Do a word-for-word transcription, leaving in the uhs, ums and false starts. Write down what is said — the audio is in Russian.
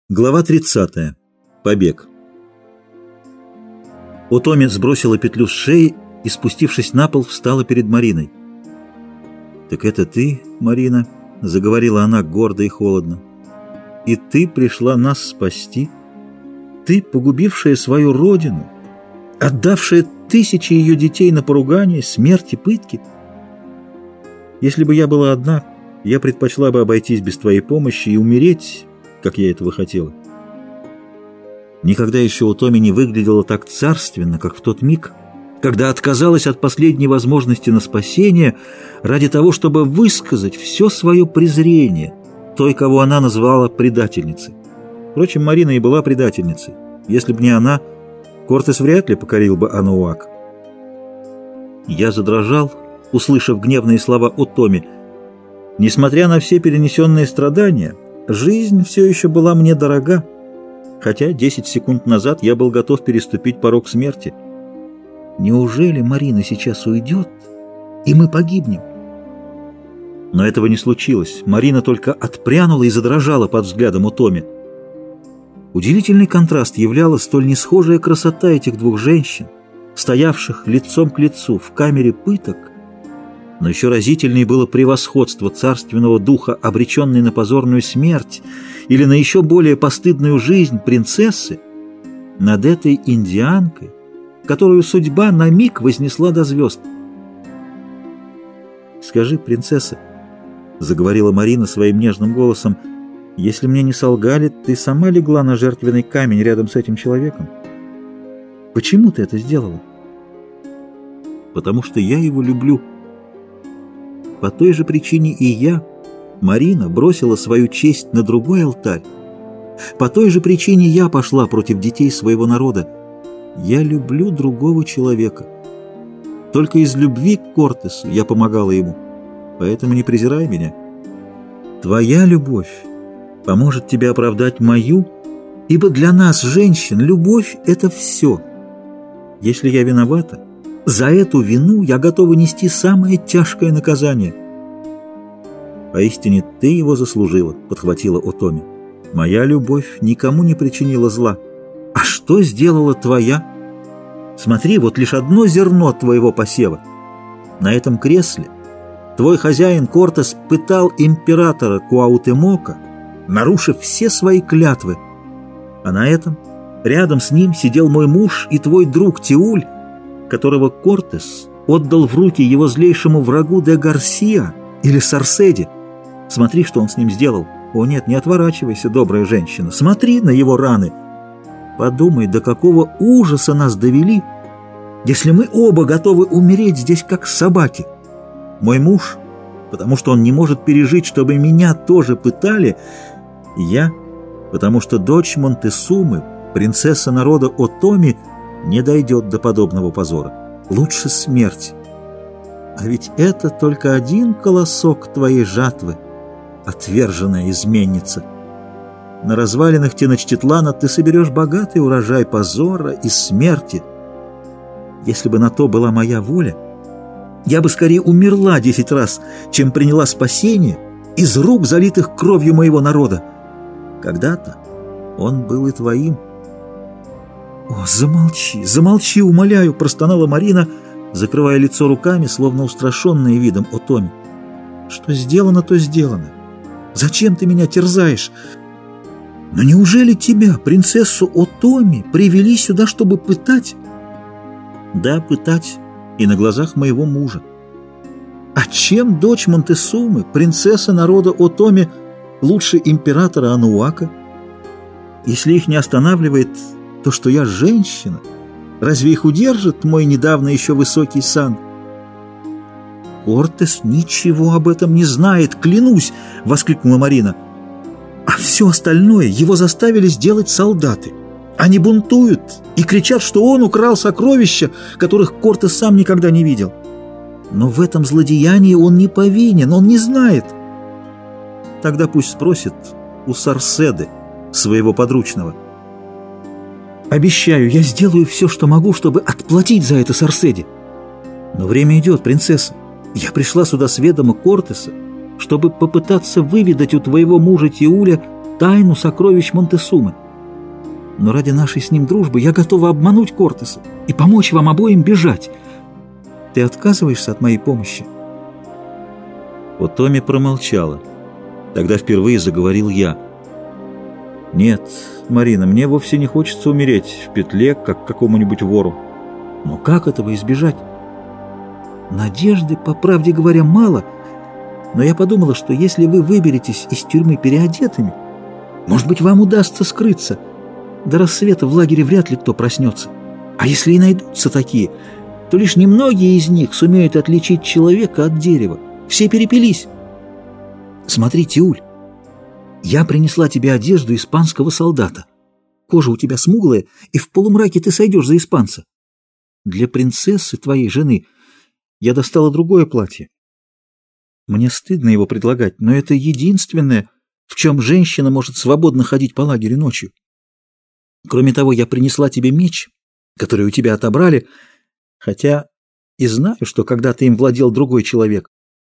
Глава тридцатая. Побег. Отоми сбросила петлю с шеи и, спустившись на пол, встала перед Мариной. «Так это ты, Марина?» — заговорила она гордо и холодно. «И ты пришла нас спасти? Ты, погубившая свою родину, отдавшая тысячи ее детей на поругание, смерть и пытки? Если бы я была одна, я предпочла бы обойтись без твоей помощи и умереть, как я этого хотела». Никогда еще Отоми не выглядела так царственно, как в тот миг, когда отказалась от последней возможности на спасение ради того, чтобы высказать все свое презрение той, кого она назвала предательницей. Впрочем, Марина и была предательницей. Если бы не она, Кортес вряд ли покорил бы Ануак. Я задрожал, услышав гневные слова Отоми. Несмотря на все перенесенные страдания, жизнь все еще была мне дорога, хотя десять секунд назад я был готов переступить порог смерти. Неужели Марина сейчас уйдет, и мы погибнем? Но этого не случилось. Марина только отпрянула и задрожала под взглядом Отоми. Удивительный контраст являла столь несхожая красота этих двух женщин, стоявших лицом к лицу в камере пыток, но еще разительнее было превосходство царственного духа, обреченной на позорную смерть или на еще более постыдную жизнь принцессы, над этой индианкой, которую судьба на миг вознесла до звезд. «Скажи, принцесса», — заговорила Марина своим нежным голосом, — «если мне не солгали, ты сама легла на жертвенный камень рядом с этим человеком? Почему ты это сделала?» «Потому что я его люблю. По той же причине и я, Марина, бросила свою честь на другой алтарь. По той же причине я пошла против детей своего народа. Я люблю другого человека. Только из любви к Кортесу я помогала ему. Поэтому не презирай меня. Твоя любовь поможет тебе оправдать мою, ибо для нас, женщин, любовь — это все. Если я виновата, за эту вину я готова нести самое тяжкое наказание». «Поистине ты его заслужила», — подхватила Отоми. «Моя любовь никому не причинила зла. А что сделала твоя? Смотри, вот лишь одно зерно твоего посева. На этом кресле твой хозяин Кортес пытал императора Куаутемока, нарушив все свои клятвы. А на этом рядом с ним сидел мой муж и твой друг Тиуль, которого Кортес отдал в руки его злейшему врагу де Гарсия или Сарседи. Смотри, что он с ним сделал. О нет, не отворачивайся, добрая женщина, смотри на его раны. Подумай, до какого ужаса нас довели, если мы оба готовы умереть здесь, как собаки. Мой муж, потому что он не может пережить, чтобы меня тоже пытали, и я, потому что дочь Монтесумы, принцесса народа Отоми, не дойдет до подобного позора. Лучше смерть. А ведь это только один колосок твоей жатвы, отверженная изменница. На развалинах Теночтитлана ты соберешь богатый урожай позора и смерти. Если бы на то была моя воля, я бы скорее умерла десять раз, чем приняла спасение из рук, залитых кровью моего народа. Когда-то он был и твоим». «О, замолчи, замолчи, умоляю!» — простонала Марина, закрывая лицо руками, словно устрашенная видом Отоми. «Что сделано, то сделано. Зачем ты меня терзаешь? Но неужели тебя, принцессу Отоми, привели сюда, чтобы пытать?» «Да, пытать, и на глазах моего мужа. А чем дочь Монтесумы, принцесса народа Отоми, лучше императора Ануака? Если их не останавливает то, что я женщина, разве их удержит мой недавно еще высокий сан?» «Кортес ничего об этом не знает, клянусь!» — воскликнула Марина. «А все остальное его заставили сделать солдаты. Они бунтуют и кричат, что он украл сокровища, которых Кортес сам никогда не видел. Но в этом злодеянии он не повинен, он не знает. Тогда пусть спросит у Сарседы, своего подручного». «Обещаю, я сделаю все, что могу, чтобы отплатить за это Сарседи. Но время идет, принцесса. Я пришла сюда с ведома Кортеса, чтобы попытаться выведать у твоего мужа Тиуля тайну сокровищ Монтесумы. Но ради нашей с ним дружбы я готова обмануть Кортеса и помочь вам обоим бежать. Ты отказываешься от моей помощи?» Отоми промолчала. Тогда впервые заговорил я. «Нет, Марина, мне вовсе не хочется умереть в петле, как какому-нибудь вору. Но как этого избежать? Надежды, по правде говоря, мало, но я подумала, что если вы выберетесь из тюрьмы переодетыми, может быть, вам удастся скрыться. До рассвета в лагере вряд ли кто проснется. А если и найдутся такие, то лишь немногие из них сумеют отличить человека от дерева. Все перепились. Смотри, Тиуль, я принесла тебе одежду испанского солдата. Кожа у тебя смуглая, и в полумраке ты сойдешь за испанца. Для принцессы, твоей жены, я достала другое платье. Мне стыдно его предлагать, но это единственное, в чем женщина может свободно ходить по лагерю ночью. Кроме того, я принесла тебе меч, который у тебя отобрали, хотя и знаю, что когда-то им владел другой человек.